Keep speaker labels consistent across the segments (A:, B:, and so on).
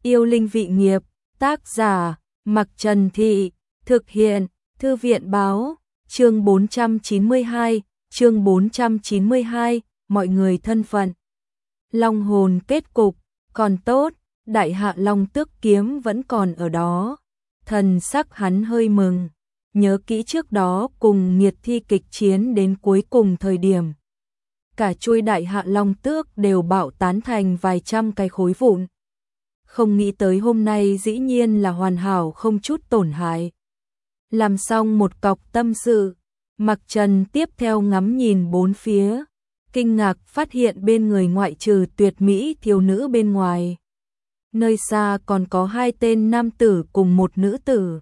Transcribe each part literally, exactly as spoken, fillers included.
A: Yêu linh vị nghiệp, tác giả, Mặc Trần Thị, thực hiện, Thư viện báo, chương bốn trăm chín mươi hai, chương bốn trăm chín mươi hai, mọi người thân phận. Long hồn kết cục, còn tốt, đại hạ long tước kiếm vẫn còn ở đó. Thần sắc hắn hơi mừng, nhớ kỹ trước đó cùng nghiệt thi kịch chiến đến cuối cùng thời điểm. Cả chuôi đại hạ long tước đều bạo tán thành vài trăm cái khối vụn. Không nghĩ tới hôm nay dĩ nhiên là hoàn hảo không chút tổn hại. Làm xong một cọc tâm sự, Mặc Trần tiếp theo ngắm nhìn bốn phía, kinh ngạc phát hiện bên người ngoại trừ tuyệt mỹ thiếu nữ bên ngoài. Nơi xa còn có hai tên nam tử cùng một nữ tử.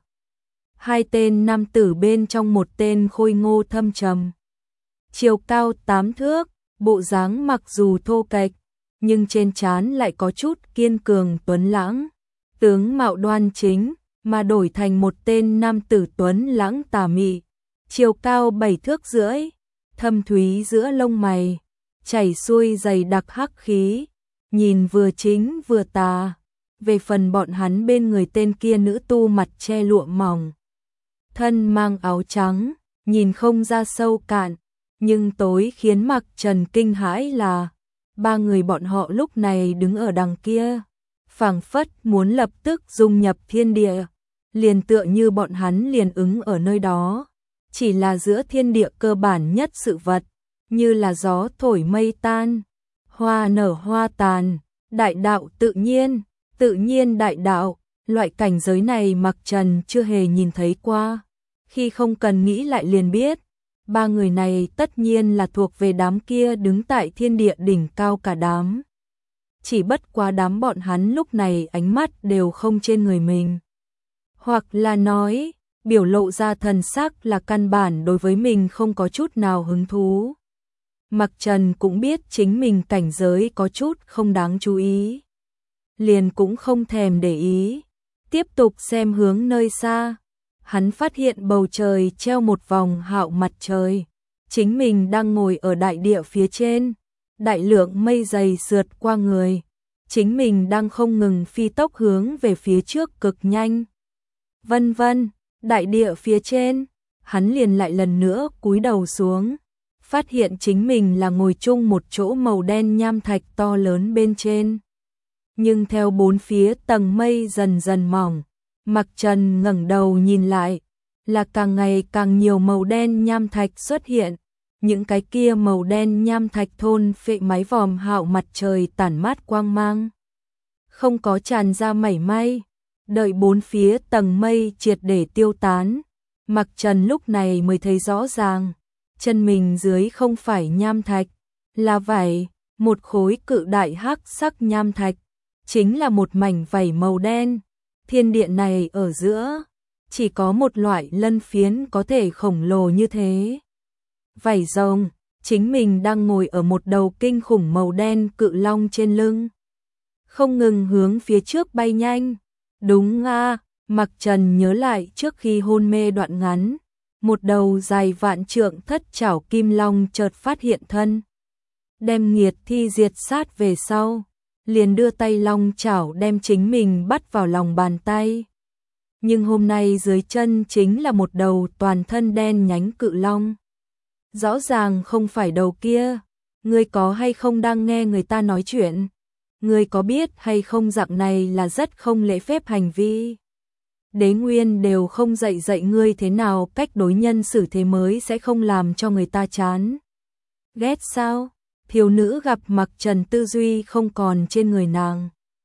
A: Hai tên nam tử bên trong một tên khôi ngô thâm trầm. Chiều cao tám thước, bộ dáng mặc dù thô kệch, nhưng trên trán lại có chút kiên cường tuấn lãng. Tướng mạo đoan chính, mà đổi thành một tên nam tử tuấn lãng tà mị. Chiều cao bảy thước rưỡi, thâm thúy giữa lông mày, chảy xuôi dày đặc hắc khí, nhìn vừa chính vừa tà. Về phần bọn hắn bên người tên kia nữ tu mặt che lụa mỏng, thân mang áo trắng, nhìn không ra sâu cạn, nhưng tối khiến Mặc Trần kinh hãi là ba người bọn họ lúc này đứng ở đằng kia, phảng phất muốn lập tức dung nhập thiên địa, liền tựa như bọn hắn liền ứng ở nơi đó, chỉ là giữa thiên địa cơ bản nhất sự vật, như là gió thổi mây tan, hoa nở hoa tàn, đại đạo tự nhiên, tự nhiên đại đạo, loại cảnh giới này Mặc Trần chưa hề nhìn thấy qua, khi không cần nghĩ lại liền biết. Ba người này tất nhiên là thuộc về đám kia đứng tại thiên địa đỉnh cao cả đám. Chỉ bất quá đám bọn hắn lúc này ánh mắt đều không trên người mình. Hoặc là nói, biểu lộ ra thần sắc là căn bản đối với mình không có chút nào hứng thú. Mặc Trần cũng biết chính mình cảnh giới có chút không đáng chú ý. Liền cũng không thèm để ý. Tiếp tục xem hướng nơi xa. Hắn phát hiện bầu trời treo một vòng hạo mặt trời. Chính mình đang ngồi ở đại địa phía trên. Đại lượng mây dày sượt qua người. Chính mình đang không ngừng phi tốc hướng về phía trước cực nhanh. Vân vân, đại địa phía trên. Hắn liền lại lần nữa cúi đầu xuống. Phát hiện chính mình là ngồi chung một chỗ màu đen nham thạch to lớn bên trên. Nhưng theo bốn phía tầng mây dần dần mỏng. Mặc Trần ngẩng đầu nhìn lại, là càng ngày càng nhiều màu đen nham thạch xuất hiện, những cái kia màu đen nham thạch thôn phệ mái vòm hạo mặt trời tản mát quang mang, không có tràn ra mảy may, đợi bốn phía tầng mây triệt để tiêu tán, Mặc Trần lúc này mới thấy rõ ràng, chân mình dưới không phải nham thạch, là vảy, một khối cự đại hắc sắc nham thạch, chính là một mảnh vảy màu đen. Thiên địa này ở giữa, chỉ có một loại lân phiến có thể khổng lồ như thế. Vảy rồng, chính mình đang ngồi ở một đầu kinh khủng màu đen cự long trên lưng. Không ngừng hướng phía trước bay nhanh. Đúng nga, Mặc Trần nhớ lại trước khi hôn mê đoạn ngắn. Một đầu dài vạn trượng thất chảo kim long chợt phát hiện thân. Đem nghiệt thi diệt sát về sau. Liền đưa tay long chảo đem chính mình bắt vào lòng bàn tay. Nhưng hôm nay dưới chân chính là một đầu toàn thân đen nhánh cự long. Rõ ràng không phải đầu kia. Ngươi có hay không đang nghe người ta nói chuyện? Ngươi có biết hay không dạng này là rất không lễ phép hành vi? Đế nguyên đều không dạy dạy ngươi thế nào cách đối nhân xử thế mới sẽ không làm cho người ta chán. Ghét sao? Thiếu nữ gặp Mặc Trần tư duy không còn trên người nàng.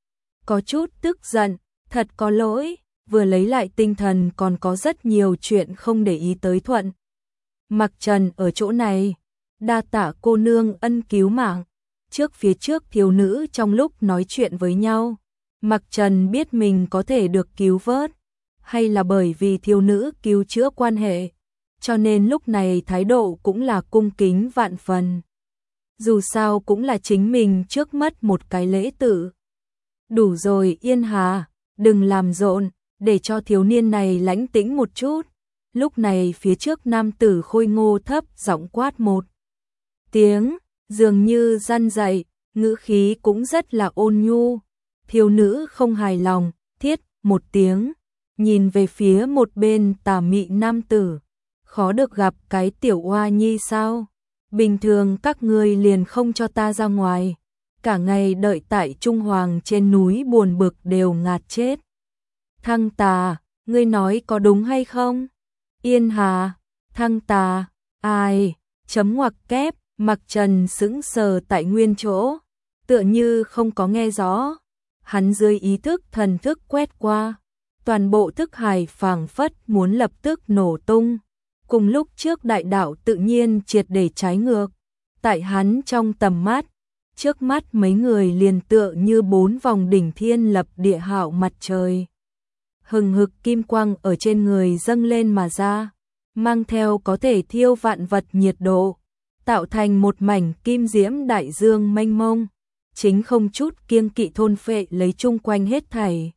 A: Có chút tức giận, thật có lỗi, vừa lấy lại tinh thần còn có rất nhiều chuyện không để ý tới thuận. Mặc Trần ở chỗ này, đa tạ cô nương ân cứu mạng. Trước phía trước thiếu nữ trong lúc nói chuyện với nhau, Mặc Trần biết mình có thể được cứu vớt, hay là bởi vì thiếu nữ cứu chữa quan hệ, cho nên lúc này thái độ cũng là cung kính vạn phần. Dù sao cũng là chính mình trước mất một cái lễ tử. Đủ rồi Yên Hà, đừng làm rộn, để cho thiếu niên này lãnh tĩnh một chút. Lúc này phía trước nam tử khôi ngô thấp giọng quát một tiếng, dường như răn dạy, ngữ khí cũng rất là ôn nhu. Thiếu nữ không hài lòng, thiết một tiếng, nhìn về phía một bên tà mị nam tử. Khó được gặp cái tiểu oa nhi sao? Bình thường các ngươi liền không cho ta ra ngoài. Cả ngày đợi tại Trung Hoàng trên núi buồn bực đều ngạt chết. Thăng Tà, ngươi nói có đúng hay không? Yên Hà, Thăng Tà, ai? Chấm ngoặc kép, Mặc Trần sững sờ tại nguyên chỗ, tựa như không có nghe rõ. Hắn dưới ý thức thần thức quét qua, toàn bộ thức hải phảng phất muốn lập tức nổ tung. Cùng lúc trước đại đạo tự nhiên triệt để trái ngược, tại hắn trong tầm mắt, trước mắt mấy người liền tựa như bốn vòng đỉnh thiên lập địa hạo mặt trời. Hừng hực kim quang ở trên người dâng lên mà ra, mang theo có thể thiêu vạn vật nhiệt độ, tạo thành một mảnh kim diễm đại dương mênh mông, chính không chút kiêng kỵ thôn phệ lấy chung quanh hết thảy.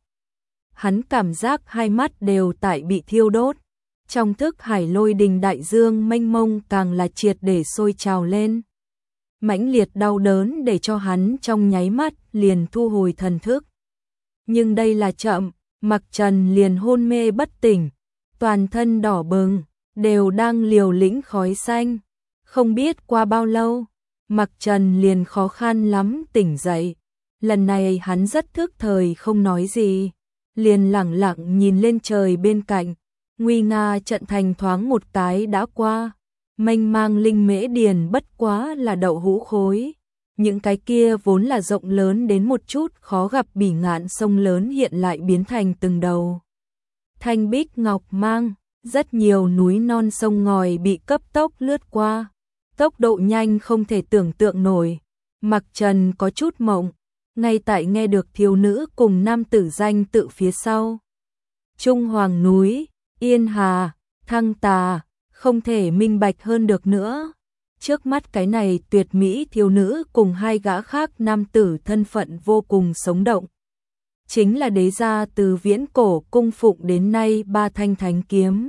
A: Hắn cảm giác hai mắt đều tại bị thiêu đốt, trong thức hải lôi đình đại dương mênh mông càng là triệt để sôi trào lên. Mãnh liệt đau đớn để cho hắn trong nháy mắt liền thu hồi thần thức. Nhưng đây là chậm, Mặc Trần liền hôn mê bất tỉnh, toàn thân đỏ bừng, đều đang liều lĩnh khói xanh. Không biết qua bao lâu, Mặc Trần liền khó khăn lắm tỉnh dậy. Lần này hắn rất thức thời không nói gì, liền lẳng lặng nhìn lên trời bên cạnh. Nguy nga trận thành thoáng một cái đã qua, mênh mang linh mễ điền bất quá là đậu hũ khối. Những cái kia vốn là rộng lớn đến một chút khó gặp bỉ ngạn sông lớn hiện lại biến thành từng đầu thanh bích ngọc mang, rất nhiều núi non sông ngòi bị cấp tốc lướt qua, tốc độ nhanh không thể tưởng tượng nổi. Mặc Trần có chút mộng, ngay tại nghe được thiếu nữ cùng nam tử danh tự phía sau. Trung Hoàng núi, Yên Hà, Thăng Tà, không thể minh bạch hơn được nữa. Trước mắt cái này tuyệt mỹ thiếu nữ cùng hai gã khác nam tử thân phận vô cùng sống động. Chính là đế gia từ viễn cổ cung phụng đến nay ba thanh thánh kiếm.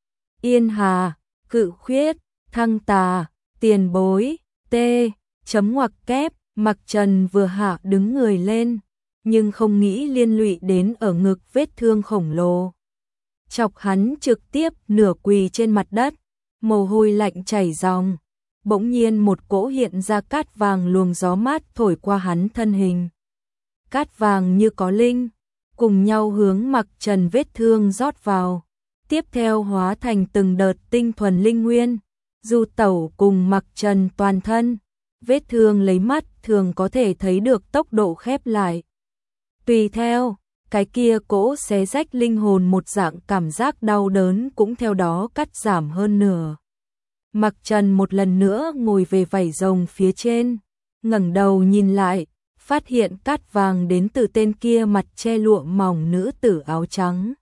A: Yên Hà, Cự Khuyết, Thăng Tà, Tiền Bối, tê, chấm ngoặc kép, Mặc Trần vừa hạ đứng người lên, nhưng không nghĩ liên lụy đến ở ngực vết thương khổng lồ. Chọc hắn trực tiếp nửa quỳ trên mặt đất, mồ hôi lạnh chảy ròng. Bỗng nhiên một cỗ hiện ra cát vàng luồng gió mát thổi qua hắn thân hình. Cát vàng như có linh, cùng nhau hướng Mặc Trần vết thương rót vào, tiếp theo hóa thành từng đợt tinh thuần linh nguyên, du tẩu cùng Mặc Trần toàn thân. Vết thương lấy mắt thường có thể thấy được tốc độ khép lại. Tùy theo, cái kia cỗ xé rách linh hồn một dạng cảm giác đau đớn cũng theo đó cắt giảm hơn nửa. Mặc Trần một lần nữa ngồi về vảy rồng phía trên, ngẩng đầu nhìn lại, phát hiện cát vàng đến từ tên kia mặt che lụa mỏng nữ tử áo trắng.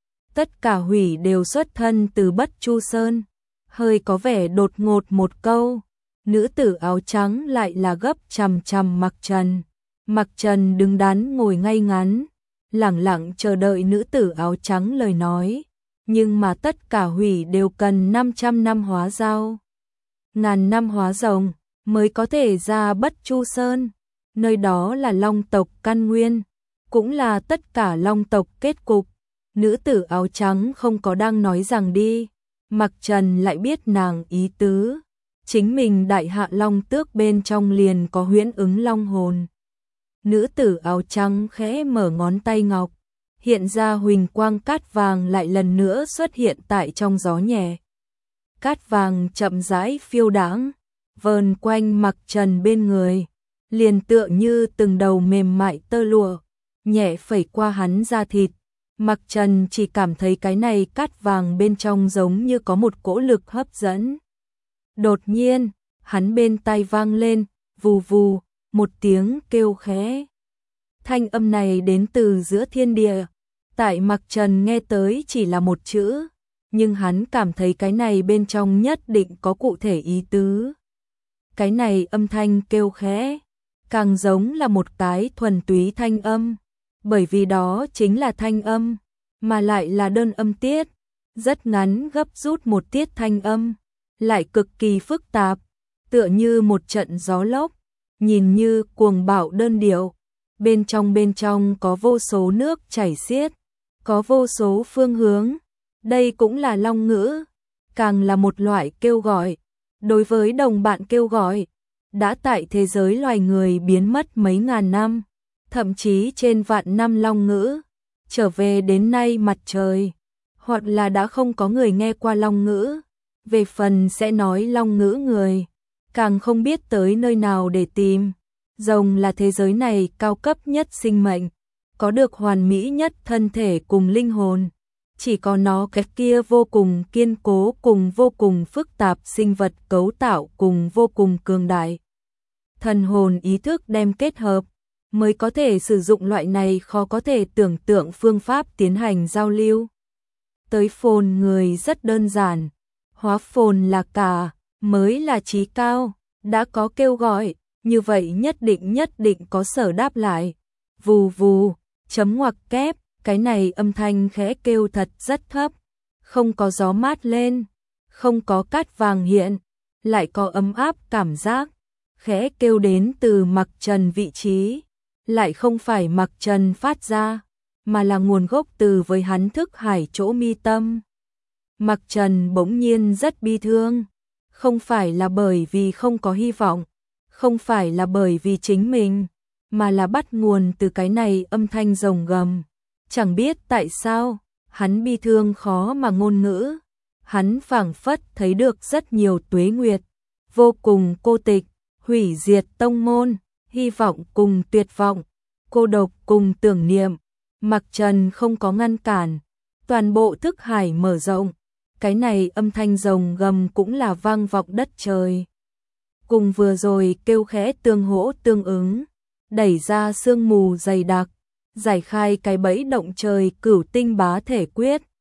A: Tất cả hủy đều xuất thân từ Bất Chu Sơn, hơi có vẻ đột ngột một câu. Nữ tử áo trắng lại là gấp chằm chằm Mặc Trần. Mặc Trần đứng đắn ngồi ngay ngắn, lẳng lặng chờ đợi nữ tử áo trắng lời nói. Nhưng mà tất cả hủy đều cần năm trăm năm hóa dao, ngàn năm hóa rồng mới có thể ra Bất Chu Sơn. Nơi đó là long tộc căn nguyên, cũng là tất cả long tộc kết cục. Nữ tử áo trắng không có đang nói rằng đi, Mặc Trần lại biết nàng ý tứ. Chính mình đại hạ long tước bên trong liền có huyễn ứng long hồn. Nữ tử áo trắng khẽ mở ngón tay ngọc, hiện ra huỳnh quang cát vàng lại lần nữa xuất hiện tại trong gió nhẹ. Cát vàng chậm rãi phiêu đãng, vờn quanh Mặc Trần bên người, liền tựa như từng đầu mềm mại tơ lụa, nhẹ phẩy qua hắn da thịt. Mặc Trần chỉ cảm thấy cái này cát vàng bên trong giống như có một cỗ lực hấp dẫn. Đột nhiên, hắn bên tai vang lên, vù vù, một tiếng kêu khẽ. Thanh âm này đến từ giữa thiên địa, tại Mặc Trần nghe tới chỉ là một chữ, nhưng hắn cảm thấy cái này bên trong nhất định có cụ thể ý tứ. Cái này âm thanh kêu khẽ, càng giống là một cái thuần túy thanh âm, bởi vì đó chính là thanh âm, mà lại là đơn âm tiết, rất ngắn gấp rút một tiết thanh âm, lại cực kỳ phức tạp, tựa như một trận gió lốc, nhìn như cuồng bạo đơn điệu, bên trong bên trong có vô số nước chảy xiết, có vô số phương hướng. Đây cũng là long ngữ, càng là một loại kêu gọi. Đối với đồng bạn kêu gọi, đã tại thế giới loài người biến mất mấy ngàn năm, thậm chí trên vạn năm long ngữ, trở về đến nay mặt trời, hoặc là đã không có người nghe qua long ngữ, về phần sẽ nói long ngữ người, càng không biết tới nơi nào để tìm. Rồng là thế giới này cao cấp nhất sinh mệnh, có được hoàn mỹ nhất thân thể cùng linh hồn. Chỉ có nó cái kia vô cùng kiên cố cùng vô cùng phức tạp sinh vật cấu tạo cùng vô cùng cường đại. Thần hồn ý thức đem kết hợp, mới có thể sử dụng loại này khó có thể tưởng tượng phương pháp tiến hành giao lưu. Tới phồn người rất đơn giản, hóa phồn là cả, mới là trí cao, đã có kêu gọi, như vậy nhất định nhất định có sở đáp lại. Vù vù, chấm ngoặc kép, cái này âm thanh khẽ kêu thật rất thấp, không có gió mát lên, không có cát vàng hiện, lại có ấm áp cảm giác, khẽ kêu đến từ mặc trần vị trí, lại không phải mặc trần phát ra, mà là nguồn gốc từ với hắn thức hải chỗ mi tâm. Mặc trần bỗng nhiên rất bi thương, không phải là bởi vì không có hy vọng, không phải là bởi vì chính mình, mà là bắt nguồn từ cái này âm thanh rồng gầm. Chẳng biết tại sao, hắn bi thương khó mà ngôn ngữ, hắn phảng phất thấy được rất nhiều tuế nguyệt, vô cùng cô tịch, hủy diệt tông môn, hy vọng cùng tuyệt vọng, cô độc cùng tưởng niệm. Mặc trần không có ngăn cản, toàn bộ thức hải mở rộng, cái này âm thanh rồng gầm cũng là vang vọng đất trời. Cùng vừa rồi kêu khẽ tương hỗ tương ứng, đẩy ra sương mù dày đặc, giải khai cái bẫy động trời cửu tinh bá thể quyết,